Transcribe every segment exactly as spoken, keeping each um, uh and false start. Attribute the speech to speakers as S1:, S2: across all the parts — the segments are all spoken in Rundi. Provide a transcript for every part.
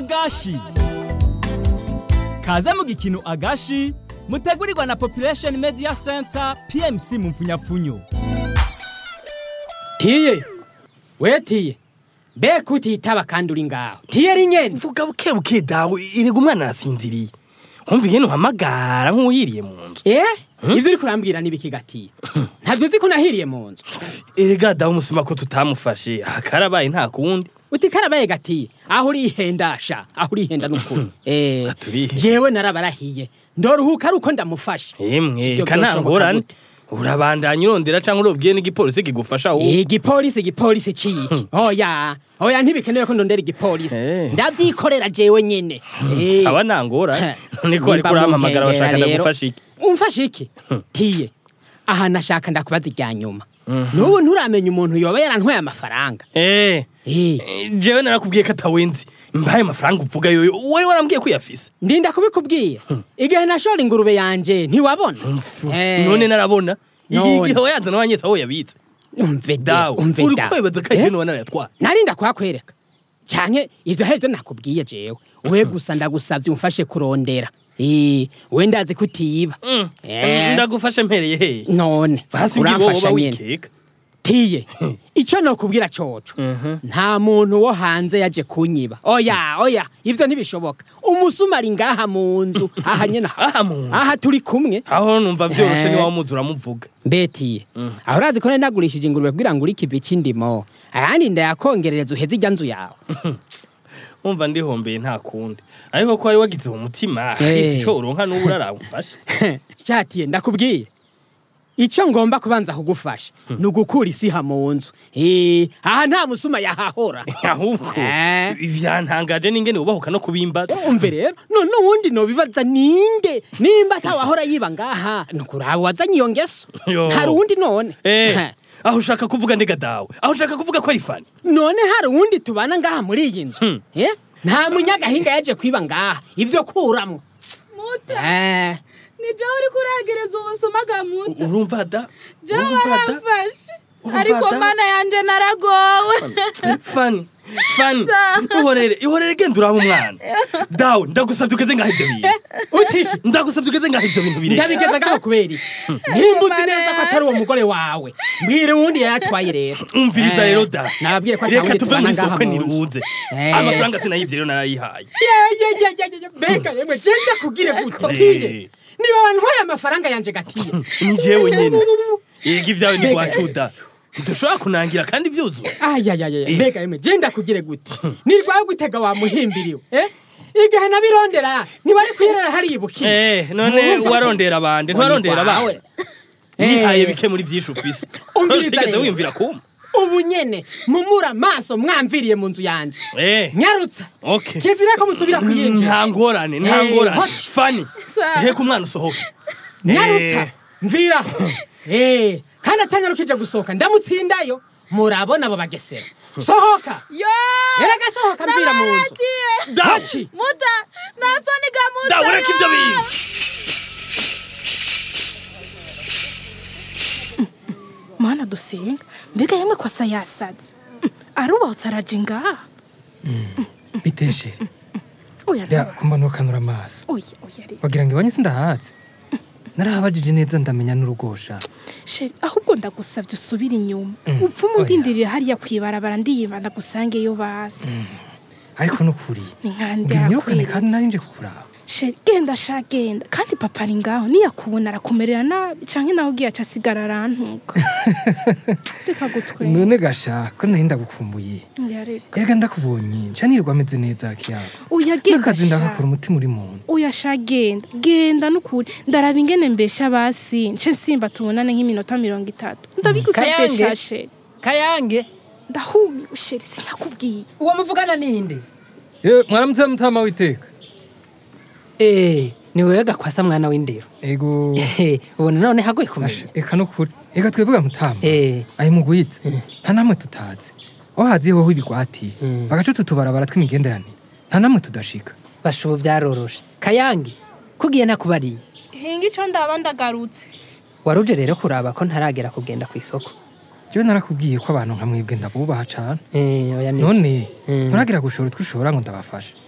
S1: agashi kaze mu gikino agashi mutegurirwa na Population Media Center P M C mu mfunyapfunyo.
S2: Tiye we tiye beko utitaba kandi uri ngaho tiye ri nyene
S3: vuga buke buke dawe iri gumwana nasinziriye umva ingene uhamagara nk'uhiriye mu nzu
S2: eh ivyo uri kurambwira nibikigatiye ntavyo uzi ko nahiriye mu nzu
S3: erega dawe umusuma ko tutamufashe akarabaye nta kundi
S2: uti karabaye gatiye aho uri hendasha aho uri henda n'ukuri eh jewe narabarahiye ndoruhuka ari uko ndamufasha
S3: emwe kanangorane urabandanya urondera canke urobwiye n'igipolisi kigufasha aho
S2: igipolisi igipolisi ciki oya oya ntibikenewe ko ndondera igipolisi ndavyikorera jewe nyene
S3: sawa nangora niko ari kuramamagara bashaka ndagufasha iki
S2: umfasha iki tiye aha nashaka ndakubaza irya nyuma nubu nturamenya umuntu yoba yarantwaye amafaranga
S3: eh jewe narakubwiye ko atawenzi mbaye amafaranga uvuga yoyo wowe warambwiye ko yafise
S2: ndinda kubikubwiye igihe nashora ingurube yanje ntiwabona
S3: none narabona igihe wayazana wanyetse aho yabitse
S2: umve
S3: dawe
S2: umve
S3: uri kwebaza ko je none yatwa
S2: narinda kwakwereka canke ivyo hari byo nakubwiye jewe we gusa ndagusavye umfashe kurondera eh we ndazi kutiba
S3: ndagufashe mpereye he
S2: none
S3: uramfasha nyene
S2: tiye ico no kubwira coco nta muntu wo hanze yaje kunyiba oya oya ivyo ntibishoboka umusuma ari ngaha mu nzu aha nyene
S3: aha mu
S2: aha turi kumwe
S3: aho numva byoroshe ni wamuzi uramuvuga
S2: mbetiye aho urazi ko nagurishije ingurube kugira ngo uri kivi c'indimo ayandi ndayakongerereza uheze ijya nzu yawe
S3: umva ndihombeye nta kundi ariko ko ari wagize mu mutima ico uronka n'uburara umfashe
S2: cyatiye ndakubwiye ico ngomba kubanza kugufasha nugukura isi ha mu nzu eh aha nta musuma yahahora
S3: ahubwo ibyantangaje ningene ubahuka no kubimbaza
S2: umve rero none uwundi no bibaza ninde nimba atawahora yiba ngaha nukurawe wazanye iyo ngeso hari uwundi none
S3: eh aho ushaka kuvuga ndega dawe aho ushaka kuvuga ko ari fani
S2: none hari uwundi tubana ngaha muri iyi nzu eh nta munyagahinga yaje kwiba ngaha ivyo kuramwo
S4: muta eh ni jaho uri kuragereza ubusuma bwa muta
S3: urumva da
S4: jaho arafashe ariko mana yanje naragowe
S3: fani fani ihorere ihorere genda uraba umwana dawe ndagusabye ugeze ngaho ivyo bintu
S2: uti
S3: ndagusabye ugeze ngaho ivyo bintu bire
S2: ndabigeza ngaho kubera iki nimbuzi neza ko atari uwo mugore wawe mbwire wundi yatwaye rero
S3: umviriza rero da
S2: nababwiye ko
S3: reka tuve mu isoko niruze amafaranga sinayivyye rero narayihaye
S2: ye ye ye beka yemwe genda kugire gutiye niba wantwaye amafaranga yanje gatiye
S3: ni jewe nyene yega ivyawe ni gwacuda ntushobora kunangira kandi vyuzu
S2: aya ya ya mbega yemwe genda kugire gute nirwaye gutega wa muhimbiriwe eh igihe nabirondera ntibari kwirera hari ibuki
S3: eh none warondera abande ntiwarondera bawe nihaye bike muri vyishu ufise utigeze wimvira kuma
S2: ubu nyene mumura maso mwamviriye mu nzu yanje
S3: eh
S2: nyarutsa
S3: okay
S2: kizira ko musubira kuyinjira
S3: nta ngorane nta ngorane fani he ku mwana usohoke
S2: nyarutsa mvira eh kandi atanyarukije gusohoka ndamutsindayo murabona abo bagesera sohoka
S4: yo
S2: eraga sohoka mvira mu nzu dachi
S4: muta nasoni ga muta
S3: dawura kivyo bintu
S5: mana dusenga mbega yemwe kwasa yasaze arubahutse araje ngaha
S6: biteshere
S5: oya
S6: ya kumbona ukanura amaso
S5: oya oya re
S6: wagira ngo ibanye sindahaze narahabajije neza ndamenya n'urugosha
S5: sheri ahubwo ndagusabye usubira inyuma upfumu ndindirira hariya kwibarabara ndiyibanda gusangeyo basi
S6: ariko nukuri
S5: ni nkande
S6: yakweretse kandi narinje kukuraba
S5: sheri genda sha genda kandi papa ari ngaho niyakubona arakumerera nabi canke naho ugiye aca asigara arantuka reka gutwe
S6: none gasha ko nahinda gukumbuye
S5: yareka
S6: erega ndakubonye nca nirwa ameze neza kiyabo
S5: oya genda
S6: nakazi ndakakura umutima uri muntu
S5: oya sha genda genda nukuri ndaraba ingene mbesha basi nce nsimba tubonane nk'iminota mirongo itatu ndabigusabye sha sheri
S7: Kayange
S5: ndahumiwe sheri sinakubwiye
S7: uwo muvugana ninde
S6: eh mwaramutse mutama witeka
S7: eh ni wewe gakwasa mwana w'indero
S6: ego
S7: ubona none hagoye kumenya
S6: eka nukuri eka twebwe mutama
S7: eh
S6: ayi mugwitse nta namwe tutazi aho haziyeho ibigwati bagacu tutubarabara tw'imigenderane nta namwe tudashika
S7: bashubo byaroroshe Kayange kugiye nakubariye
S5: hinga ico ndaba ndagarutse
S7: waruje rero kuraba ko ntaragera kugenda ku isoko
S6: jewe narakubwiye ko abantu nka mwebwe ndabubaha cane
S7: eh oya
S6: none nturagira gushora twishora ngo ndabafashe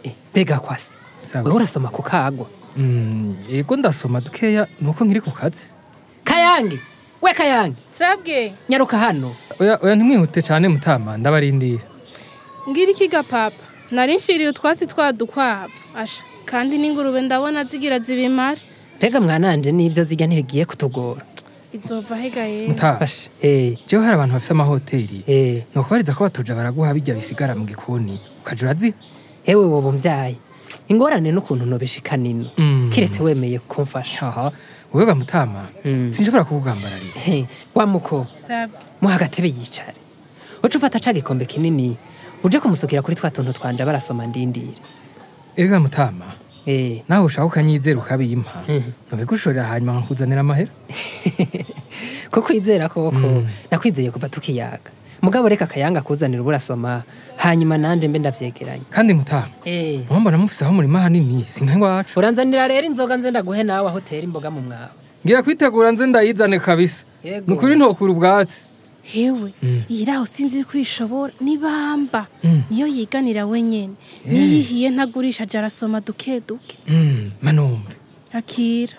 S7: Eh, bega kwasi
S6: Sawa.
S7: wewe urasoma ku kagwa
S6: Mm, yego ndasoma dukeya nuko nkiri ku kazi.
S7: kayange we kayange
S5: sabwe
S7: nyaruka hano
S6: Oya oya ntimwihute cyane mutama ndabarindira.
S5: ngira ikiga papa nari nshiriye utwatsi twadukwavu asha kandi n'ingurube ndabona zigira zibimare
S7: mbega mwananje n'ivyo zirya ntibigiye kutugora
S5: izova hegaye
S6: Mutama.
S7: basha eh
S6: Jewe hari abantu bafite amahoteli.
S7: eh
S6: Nokubariza ko batoja baraguha bijya bisigara mu gikoni. Ukaja urazi?
S7: hewe wobo mvyaye ingorane n'ukuntu nobishika nino
S6: Mm.
S7: kiretse wemeye kumfasha
S6: Haha. Wega mutama.
S7: Mm.
S6: Sinshobora kukugambararira.
S7: He, wa muko
S5: sabwe
S7: muha agatebe yicare uca ufata ca gikombe kinini uje kumusukira kuri twa tuntu twanje barasoma ndindire
S6: Erega mutama.
S7: eh
S6: Nawe ushaka ukanyizera ukabimpa.
S7: Mhm.
S6: Nobigushorera hanyuma nkakuzanira amahera.
S7: ko kwizera koko
S6: Mm.
S7: nakwizeye kuva tukiyaga mugabo reka akayanga kuzanira uburasoma hanyuma nanje mbe ndavyegeranya
S6: Kandi mutama.
S7: eh
S6: Mwambona mufise aho murima hanini sinka iwacu.
S7: uranzanira rero inzoga nze ndaguhe nawe aho utera imboga mu mwawe
S6: Ngira kwitegura nze ndayizane kabisa.
S7: Yego.
S6: Nukuri ntokura ubwatsi.
S5: hewe iyi raho sinzi ko ishobora nibamba
S6: Mm.
S5: niyo yiganira wenyene niyihiye ntagurisha aja arasoma duke duke
S6: Mm, manumve.
S5: akira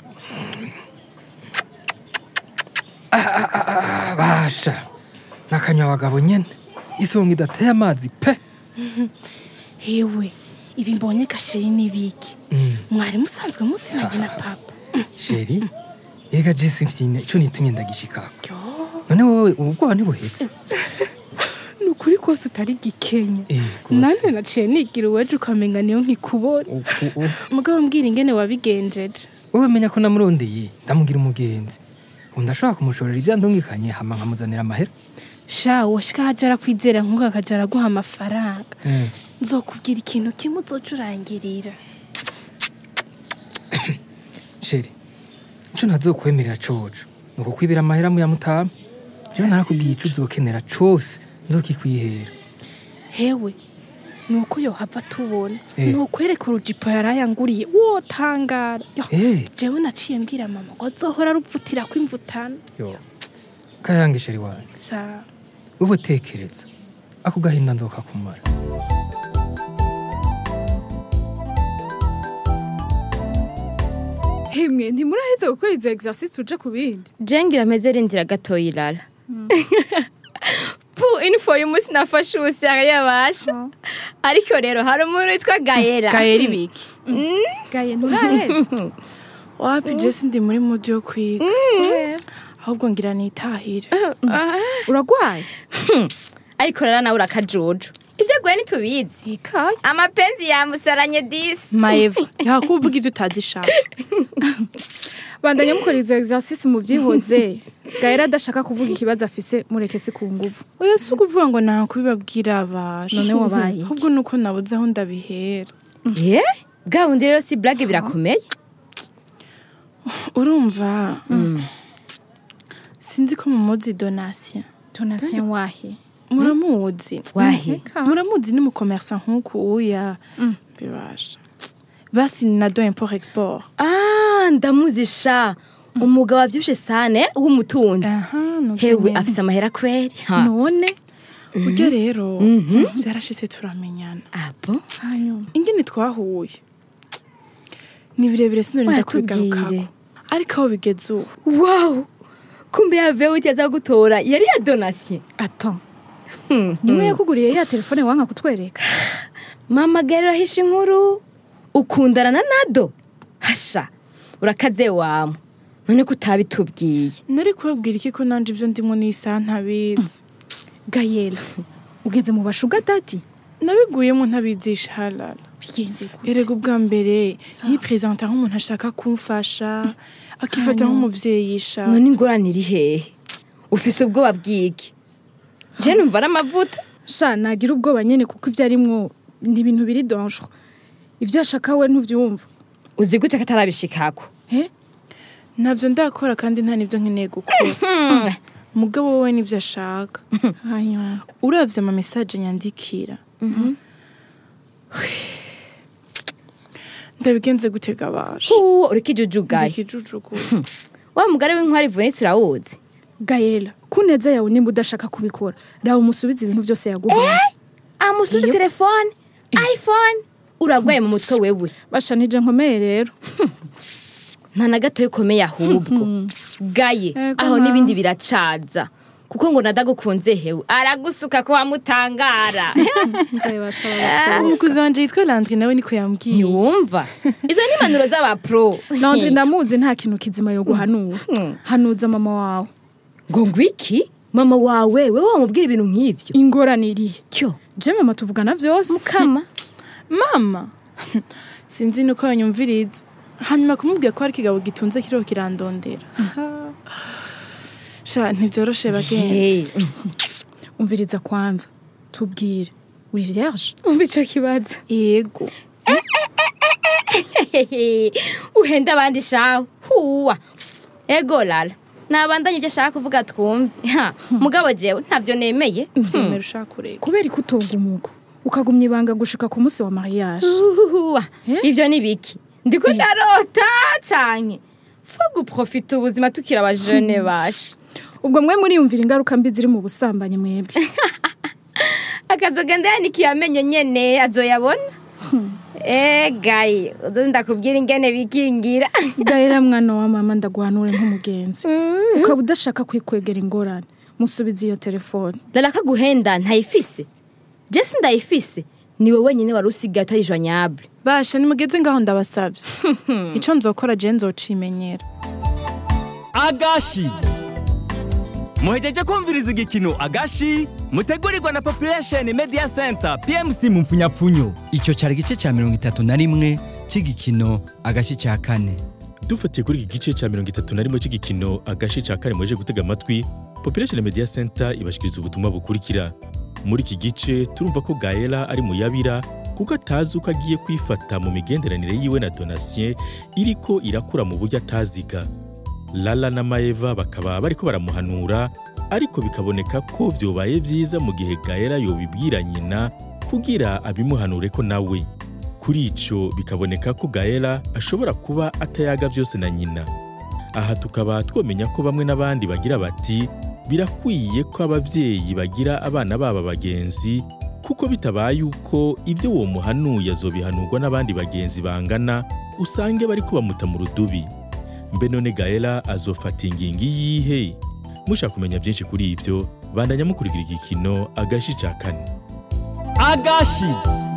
S6: Basha. Nakanywa abagabo nyene. Isonga idateye amazi pe.
S5: hewe ibi mbonye gasheri n'ibiki
S6: Mm.
S5: mwari musanzwe mutsinanye na papa
S6: Sheri. Ega jisi mfyine ico nitumye ndagishikako. None wowe ubwoba ntibuhetse.
S5: ni ukuri kose utari gikenye
S6: Eh, gose.
S5: nande naciye nigira uweje ukamenga niyo nkikubona
S6: U- u-
S5: mugabo mbwira ingene wabigenjeje
S6: Wowe menya ko namurondeye ndamugira umugenzi. Ubu ndashobora kumushorera ivyandungikanye hama nkamuzanira amahera.
S5: sha washika haja arakwizera nkuko akaja araguha amafaranga
S6: Mm.
S5: nzokubwira ikintu kimwe uzoca urangirira
S6: Sheri. Ico ntazokwemerera coco. Nuko kwibira amahera mu ya mutama. Jewe narakubwiye ico uzokenera cose nzokikwihera.
S5: hewe nuko yohava tubona
S6: Eh.
S5: nukwereka urujipo yarayanguriye wotangara Yo,
S6: Eh.
S5: jewe naciye mbwira mama ngo azohora arupfutira ko imvutana
S6: Yo. Kayange sheri wanje.
S5: sa
S6: Ubu tekereza. Ako gahinda nzokakumara.
S4: hemwe ntimuraheze gukora izo exercice uje ku bindi
S8: jengira meze rindira gatoya irara pu info y'umunsi nafashe ubusanga yabasha ariko rero hari umuntu witwa gayera
S5: gayera ibiki
S4: gaye nturaheze
S5: wapi jesi ndi muri mudi yo kwiga ahubwo ngira nitahire
S4: uragwaye
S8: ariko rero nawe urakajuju ibyo aguye ntitubizi
S4: ikaye
S8: amapenzi yamusaranye disi
S5: maeva yakuvuga ibyo utazishaka
S4: bandanya mukora izo exercice mu byihoze gahera adashaka kuvuga ikibazo afise mureke si ku nguvu
S5: oya si ukuvuga ngo nta kubibabwira abasha
S4: None wabaye iki?
S5: ahubwo nuko nabuze aho ndabihera
S8: ye bwa bundi rero si blague birakomeye
S5: urumva sinzi ko mumuzi donatien
S4: donatien wahe
S5: muramuzi
S8: wahe
S5: muramuzi ni mukomersa nk'uku uya bibasha basi na do import export
S8: ah ndamuzi sha umugabo avyushe sane w'umutunzi hewe afise amahera kweri ha
S4: none
S5: urya rero vyarashitse turamenyana
S8: abo
S4: hanyuma
S5: ingene twahuye ni birebire sinorinda kubigarukako ariko aho bigeze ubu
S8: wow kumbe yavewe utaza gutora yari ya donatien
S4: ato niwe yakuguriye ya telefone wanka kutwereka
S8: mama gerera hisha inkuru ukundana na nado hasha urakaze wamu none ko utabitubwiye
S5: nari kubabwira iki ko nanje ivyo ndimo n'isaha ntabizi
S4: gayela ugeze mu bashuga dati
S5: nabiguyemo ntabizisha halala
S4: bigenze gute
S5: erega ubwa mbere yipresenta nk'umuntu ashaka kumfasha akifata nk'umuvyeyi sha
S8: none ingorane iri hehe ufise ubwoba bw'iki je numva ari amavuta
S4: sha nagira ubwoba nyene kuko ivyo arimwo ni ibintu biri dangereux ivyo ashaka we ntuvyumva
S8: uzi gute ko atarabishikako
S4: eh
S5: ntavyo ndakora kandi nta nivyo nkeneye gukora mugabo wowe nivyo ashaka
S4: hanyuma
S5: uravye ama message nyandikira ndabigenze gutega abasha
S8: uwo urikijujugaye
S5: ndikijujugu
S8: wa mugari w'inkwari vunitse urawuzi
S4: gayela kuneza yawe nimba udashaka kubikora raho umusubiza ibintu byose yaguhaye
S8: amusubiza
S4: Iyo.
S8: telefone iphone uragwaye mu mutwe wewe
S4: basha nije nkomeye rero
S8: nta na gato yikomeye ahubwo gaye
S4: Ego
S8: aho
S4: ma.
S8: n'ibindi biracaza kuko ngo nadagukunze hewe aragusuka ko wamutangara
S4: Gaye basha babakobwa.
S5: umukuzi wanje yitwa Landry nawe niko yambwiye
S8: ntiwumva izo ni impanuro z'abapro
S4: Landry ndamuzi nta kintu kizima yo guhanura hanuza mama wawe
S8: ngo ngwiki mama wawe wewe wamubwira ibintu nk'ivyo
S4: ingoraniriye
S8: cyo
S4: je mama tuvugana vyose
S8: mukama
S5: mama sinzi nuko yanyumviriza hanyuma kumubwira ko hari ikigabo gitunze kiriho kirandondera sha ntibyoroshe bagenzi
S4: umviriza kwanza tubwire uri vierge
S8: umva ico kibazo
S5: yego
S8: uhenda abandi shawe huwa ego lala nabandanye ibyo ashaka kuvuga twumve ha mugabo jewe ntavyo nemeye
S5: ntemera ushaka kureka
S4: kubera ikutonga umuko ukagumya ibanga gushika ku munsi wa mariage
S8: Uhuhuwa, ivyo ni biki ndiko ndarota canke fo guprofita ubuzima tukira abajene bashe
S4: ubwo mwe muriyumvira ingaruka mbi ziri mu busambanyi mwebwe
S8: akazogenda yanikiye amenyo nyene azoyabona eh gayi ndakubwira ingene bikingira
S4: Gaera mwana wa mama ndaguhanure nk'umugenzi ukaba udashaka kwikwegera ingorane musubiza iyo telefone
S8: lala kaguhenda ntayifise Jesse ndayifise niwe wenyine wari usigaye atari joignable
S5: basha nimugeze ngaho ndabasabye ico nzokora je nzocimenyera
S1: Agashi muhejeje kumviriza igikino Agashi mutegurirwa na Population Media Center P M C mu mfunyapfunyo.
S9: Icyo cyari gice cya mirongo itatu na rimwe cy'igikino Agashi cya kane.
S10: Dufatiye kuri iki gice cya mirongo itatu na rimwe cy'igikino Agashi cya kane mweje gutega amatwi, Population Media Center ibashikiriza ubutumwa bukurikira. Muri iki gice turumva ko Gaela ari mu yabira kuko atazi uko agiye kwifata mu migenderanire yiwe na Donatien iriko irakura mu buryo ataziga. Lala na Maeva bakaba bariko baramuhanura ariko bikaboneka ko vyobaye vyiza mu gihe Gaela yobibwira nyina kugira abimuhanure ko nawe. Kuri ico bikaboneka ko Gaela ashobora kuba atayaga vyose na nyina. Aha tukaba twomenya ko bamwe n'abandi bagira bati birakwiye ko abavyeyi bagira abana baba bagenzi kuko bitabaye uko ibyo uwo muhanuye azobihanurwa n'abandi bagenzi bangana usange bari kubamuta mu rudubi. Mbe none Gaela azofata ingingi yihe? Mushaka kumenya byinshi kuri ivyo bandanya mukurikira igikino Agashi cya kane.
S1: Agashi